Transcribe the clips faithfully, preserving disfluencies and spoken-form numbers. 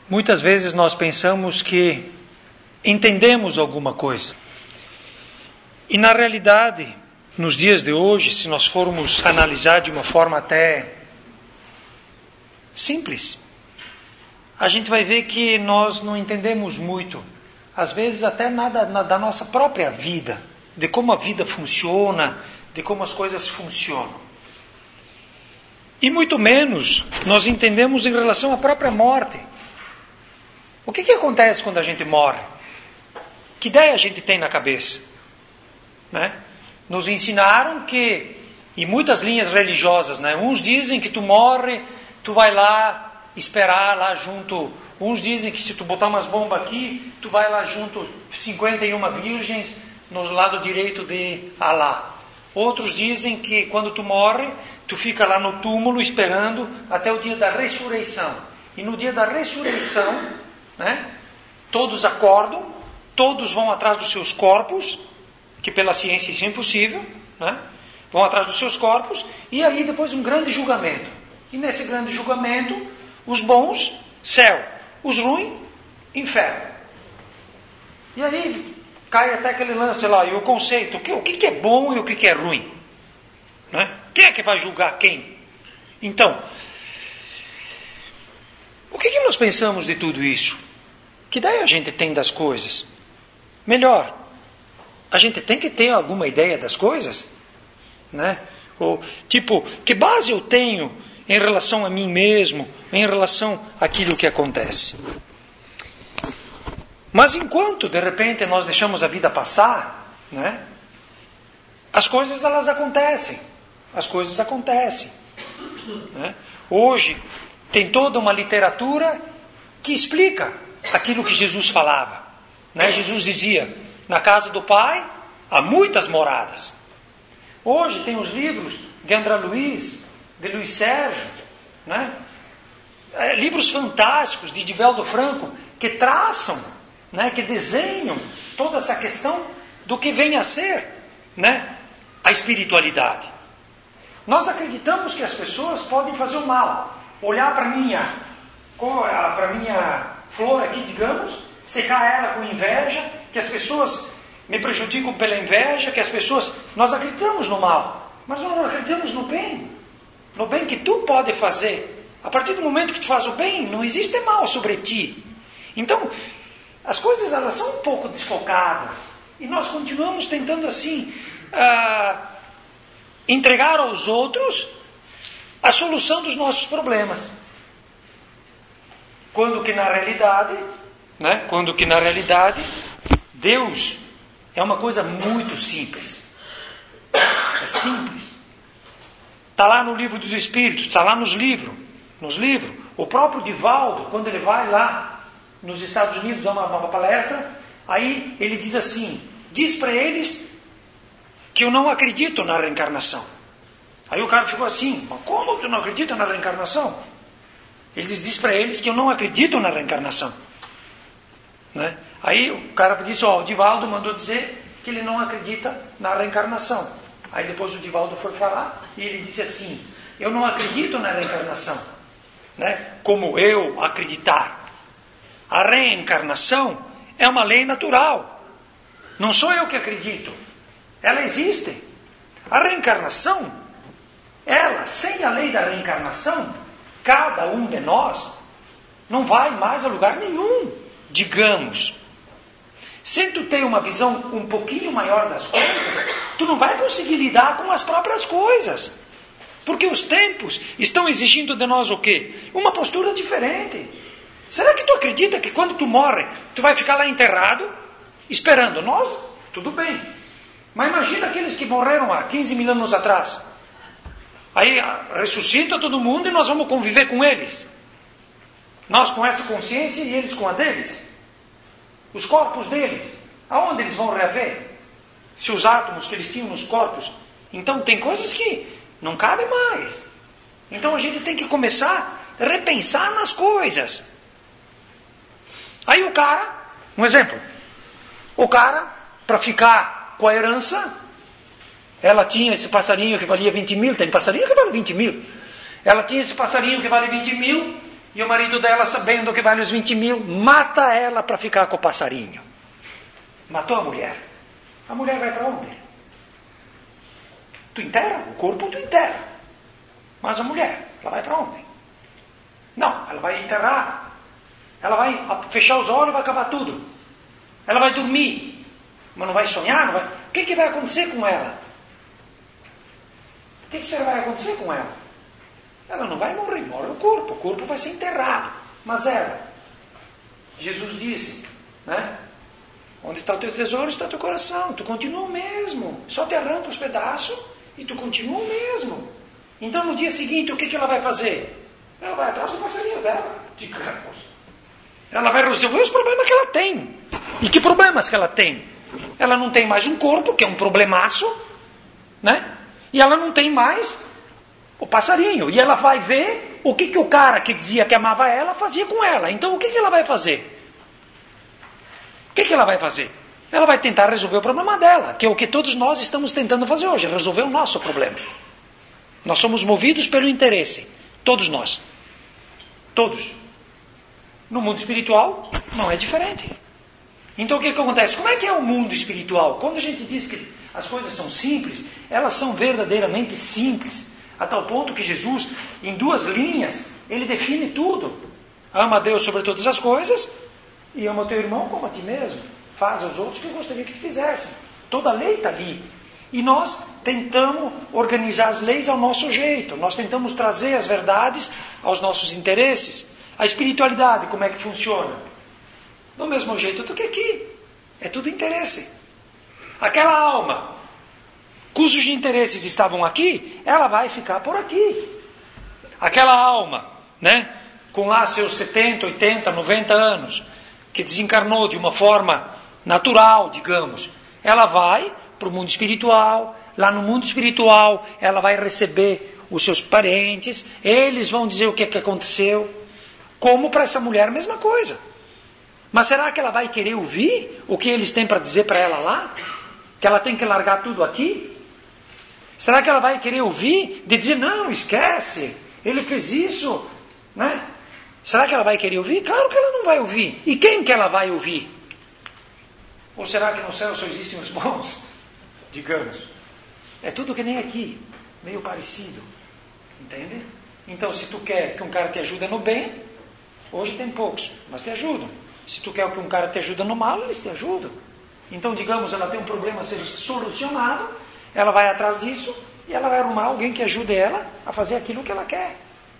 Muitas vezes nós pensamos que entendemos alguma coisa. E na realidade, nos dias de hoje, se nós formos analisar de uma forma até simples, a gente vai ver que nós não entendemos muito, às vezes até nada da nossa própria vida, de como a vida funciona, de como as coisas funcionam. E muito menos nós entendemos em relação à própria morte. O que que acontece quando a gente morre? Que ideia a gente tem na cabeça? Né? Nos ensinaram que, em muitas linhas religiosas, né? Uns dizem que tu morre, tu vai lá esperar lá junto. Uns dizem que se tu botar umas bombas aqui, tu vai lá junto cinquenta e uma virgens no lado direito de Alá. Outros dizem que quando tu morre, tu fica lá no túmulo esperando até o dia da ressurreição. E no dia da ressurreição, né, todos acordam, todos vão atrás dos seus corpos, que pela ciência isso é impossível, né? Vão atrás dos seus corpos, e aí depois um grande julgamento. E nesse grande julgamento, os bons, céu, os ruins, inferno. E aí cai até aquele lance lá, e o conceito, o que, o que é bom e o que é ruim? Né? Quem é que vai julgar quem? Então, o que, que nós pensamos de tudo isso? Que ideia a gente tem das coisas? Melhor, a gente tem que ter alguma ideia das coisas? Né? Ou, tipo, que base eu tenho em relação a mim mesmo, em relação àquilo que acontece? Mas enquanto, de repente, nós deixamos a vida passar, né, as coisas elas acontecem. As coisas acontecem. Né? Hoje, tem toda uma literatura que explica aquilo que Jesus falava. Né? Jesus dizia, na casa do Pai há muitas moradas. Hoje tem os livros de André Luiz, de Luiz Sérgio, né? É, livros fantásticos de Divaldo Franco, que traçam, né, que desenham toda essa questão do que vem a ser, né, a espiritualidade. Nós acreditamos que as pessoas podem fazer o mal. Olhar para a minha, para minha flor aqui, digamos, secar ela com inveja, que as pessoas me prejudicam pela inveja, que as pessoas... Nós acreditamos no mal, mas nós não acreditamos no bem. No bem que tu pode fazer. A partir do momento que tu faz o bem, não existe mal sobre ti. Então, as coisas elas são um pouco desfocadas. E nós continuamos tentando assim... Ah, entregar aos outros a solução dos nossos problemas. Quando que na realidade, né, quando que na realidade, Deus é uma coisa muito simples. É simples. Está lá no livro dos Espíritos, está lá nos livros, nos livros. O próprio Divaldo, quando ele vai lá nos Estados Unidos dar uma, uma palestra, aí ele diz assim, diz para eles que eu não acredito na reencarnação. Aí o cara ficou assim, mas como tu não acredita na reencarnação? Ele diz, diz para eles que eu não acredito na reencarnação. Né? Aí o cara disse, ó, o Divaldo mandou dizer que ele não acredita na reencarnação. Aí depois o Divaldo foi falar e ele disse assim, eu não acredito na reencarnação, né? Como eu acreditar. A reencarnação é uma lei natural. Não sou eu que acredito. Ela existe. A reencarnação, ela, sem a lei da reencarnação, cada um de nós não vai mais a lugar nenhum, digamos. Se tu tem uma visão um pouquinho maior das coisas, tu não vai conseguir lidar com as próprias coisas. Porque os tempos estão exigindo de nós o quê? Uma postura diferente. Será que tu acredita que quando tu morre, tu vai ficar lá enterrado, esperando nós? Tudo bem. Mas imagina aqueles que morreram há quinze mil anos atrás. Aí ressuscita todo mundo e nós vamos conviver com eles. Nós com essa consciência e eles com a deles. Os corpos deles, aonde eles vão reaver? Se os átomos que eles tinham nos corpos. Então tem coisas que não cabem mais. Então a gente tem que começar a repensar nas coisas. Aí o cara, um exemplo, o cara, para ficar com a herança, ela tinha esse passarinho que valia vinte mil, tem passarinho que vale vinte mil. Ela tinha esse passarinho que vale vinte mil, E o marido dela, sabendo que vale os vinte mil, mata ela para ficar com o passarinho. Matou a mulher. A mulher vai para onde? Tu enterra? O corpo tu enterra. Mas a mulher, ela vai para onde? Não, ela vai enterrar. Ela vai fechar os olhos e vai acabar tudo. Ela vai dormir. Mas não vai sonhar? Não vai... O que, que vai acontecer com ela? O que, que será vai acontecer com ela? Ela não vai morrer, morre o corpo. O corpo vai ser enterrado. Mas ela, Jesus disse, né? Onde está o teu tesouro, está o teu coração. Tu continua o mesmo. Só te arranca os pedaços e tu continua o mesmo. Então no dia seguinte, o que, que ela vai fazer? Ela vai atrás do passarinho dela. Digamos. Ela vai resolver os problemas que ela tem. E que problemas que ela tem? Ela não tem mais um corpo, que é um problemaço, né? E ela não tem mais o passarinho. E ela vai ver o que, que o cara que dizia que amava ela fazia com ela. Então o que, que ela vai fazer? O que, que ela vai fazer? Ela vai tentar resolver o problema dela, que é o que todos nós estamos tentando fazer hoje, resolver o nosso problema. Nós somos movidos pelo interesse. Todos nós. Todos. No mundo espiritual, não é diferente. Então o que, que acontece? Como é que é o mundo espiritual? Quando a gente diz que as coisas são simples, elas são verdadeiramente simples. A tal ponto que Jesus, em duas linhas, ele define tudo. Ama a Deus sobre todas as coisas e ama o teu irmão como a ti mesmo. Faz aos outros o que eu gostaria que te fizessem. Toda a lei está ali. E nós tentamos organizar as leis ao nosso jeito. Nós tentamos trazer as verdades aos nossos interesses. A espiritualidade, como é que funciona? Do mesmo jeito do que aqui. É tudo interesse. Aquela alma cujos interesses estavam aqui, ela vai ficar por aqui. Aquela alma, né, com lá seus setenta, oitenta, noventa anos, que desencarnou de uma forma natural, digamos, ela vai para o mundo espiritual. Lá no mundo espiritual, ela vai receber os seus parentes, eles vão dizer o que, é que aconteceu. Como para essa mulher, a mesma coisa. Mas será que ela vai querer ouvir o que eles têm para dizer para ela lá? Que ela tem que largar tudo aqui? Será que ela vai querer ouvir? De dizer, não, esquece, ele fez isso, né? Será que ela vai querer ouvir? Claro que ela não vai ouvir. E quem que ela vai ouvir? Ou será que no céu só existem os bons? Digamos. É tudo que nem aqui, meio parecido. Entende? Então, se tu quer que um cara te ajude no bem, hoje tem poucos, mas te ajudam. Se tu quer que um cara te ajude no mal, eles te ajudam. Então, digamos, ela tem um problema a ser solucionado, ela vai atrás disso e ela vai arrumar alguém que ajude ela a fazer aquilo que ela quer.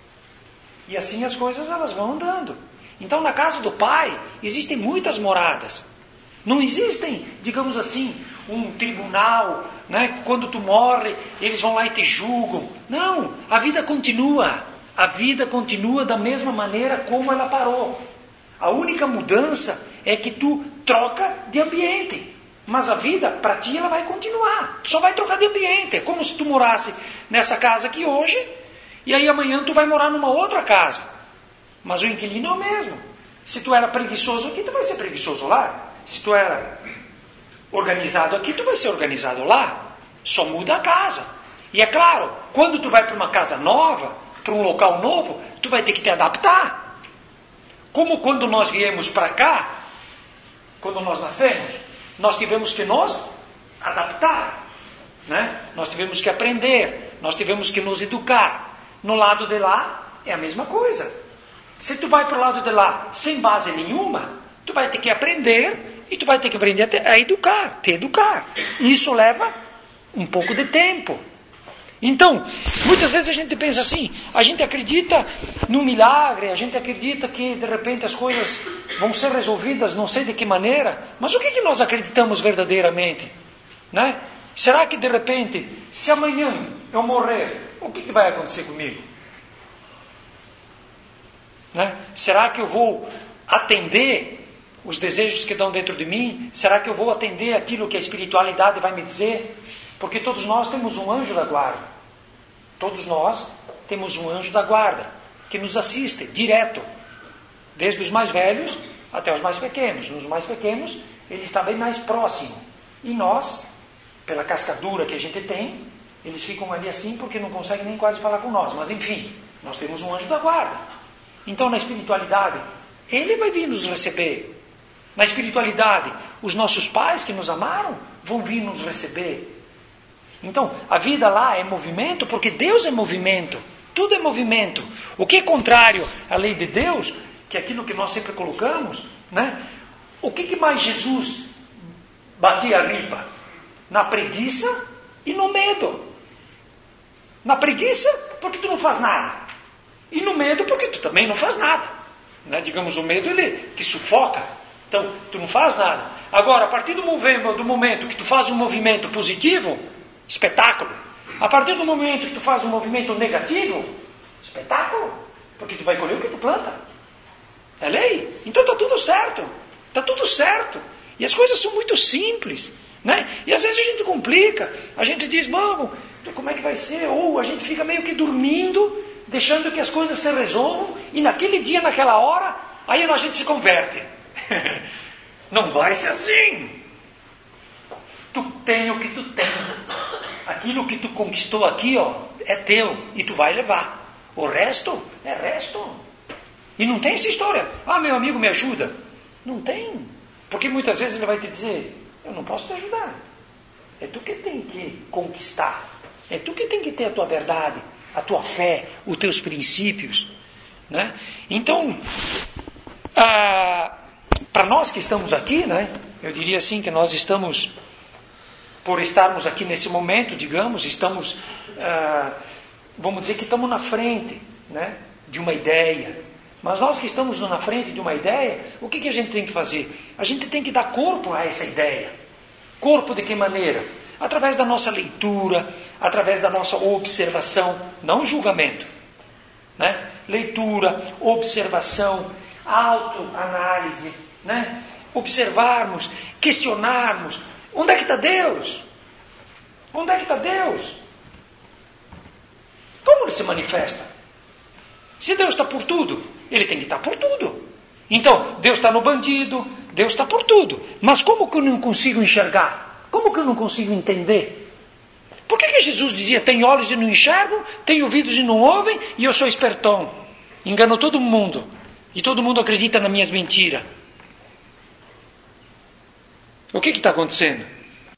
E assim as coisas elas vão andando. Então, na casa do Pai, existem muitas moradas. Não existem, digamos assim, um tribunal, né? Quando tu morre, eles vão lá e te julgam. Não, a vida continua. A vida continua da mesma maneira como ela parou. A única mudança é que tu troca de ambiente. Mas a vida, para ti, ela vai continuar. Tu só vai trocar de ambiente. É como se tu morasse nessa casa aqui hoje, e aí amanhã tu vai morar numa outra casa. Mas o inquilino é o mesmo. Se tu era preguiçoso aqui, tu vai ser preguiçoso lá. Se tu era organizado aqui, tu vai ser organizado lá. Só muda a casa. E é claro, quando tu vai para uma casa nova, para um local novo, tu vai ter que te adaptar. Como quando nós viemos para cá, quando nós nascemos, nós tivemos que nos adaptar, né? Nós tivemos que aprender, nós tivemos que nos educar. No lado de lá é a mesma coisa. Se tu vai para o lado de lá sem base nenhuma, tu vai ter que aprender e tu vai ter que aprender a, te, a educar, te educar. Isso leva um pouco de tempo. Então, muitas vezes a gente pensa assim, a gente acredita no milagre, a gente acredita que de repente as coisas vão ser resolvidas, não sei de que maneira, mas o que, que nós acreditamos verdadeiramente? Né? Será que de repente, se amanhã eu morrer, o que, que vai acontecer comigo? Né? Será que eu vou atender os desejos que estão dentro de mim? Será que eu vou atender aquilo que a espiritualidade vai me dizer? Porque todos nós temos um anjo da guarda. Todos nós temos um anjo da guarda que nos assiste direto, desde os mais velhos até os mais pequenos. Nos mais pequenos, ele está bem mais próximo. E nós, pela cascadura que a gente tem, eles ficam ali assim porque não conseguem nem quase falar com nós. Mas enfim, nós temos um anjo da guarda. Então, na espiritualidade, Ele vai vir nos receber. Na espiritualidade, os nossos pais que nos amaram vão vir nos receber. Então, a vida lá é movimento, porque Deus é movimento. Tudo é movimento. O que é contrário à lei de Deus, que é aquilo que nós sempre colocamos, né? O que, que mais Jesus batia a ripa? Na preguiça e no medo. Na preguiça, porque tu não faz nada. E no medo, porque tu também não faz nada. Né? Digamos, o medo, ele que sufoca. Então, tu não faz nada. Agora, a partir do momento, do momento que tu faz um movimento positivo, espetáculo. A partir do momento que tu faz um movimento negativo, espetáculo. Porque tu vai colher o que tu planta. É lei? Então está tudo certo. Está tudo certo. E as coisas são muito simples. Né? E às vezes a gente complica. A gente diz, mano, como é que vai ser? Ou a gente fica meio que dormindo, deixando que as coisas se resolvam. E naquele dia, naquela hora, aí a gente se converte. Não vai ser assim. Tu tem o que tu tem. Aquilo que tu conquistou aqui, ó, é teu. E tu vai levar. O resto é resto. E não tem essa história. Ah, meu amigo me ajuda. Não tem. Porque muitas vezes ele vai te dizer, eu não posso te ajudar. É tu que tem que conquistar. É tu que tem que ter a tua verdade, a tua fé, os teus princípios. Né? Então, ah, para nós que estamos aqui, né, eu diria assim que nós estamos, por estarmos aqui nesse momento, digamos, estamos, ah, vamos dizer que estamos na frente, né, de uma ideia. Mas nós que estamos na frente de uma ideia, o que, que a gente tem que fazer? A gente tem que dar corpo a essa ideia. Corpo de que maneira? Através da nossa leitura, através da nossa observação, não julgamento. Né? Leitura, observação, autoanálise, né? Observarmos, questionarmos. Onde é que está Deus? Onde é que está Deus? Como Ele se manifesta? Se Deus está por tudo, Ele tem que estar por tudo. Então, Deus está no bandido, Deus está por tudo. Mas como que eu não consigo enxergar? Como que eu não consigo entender? Por que que Jesus dizia, tem olhos e não enxergam, tem ouvidos e não ouvem, e eu sou espertão? Engano todo mundo. E todo mundo acredita nas minhas mentiras. O que que está acontecendo?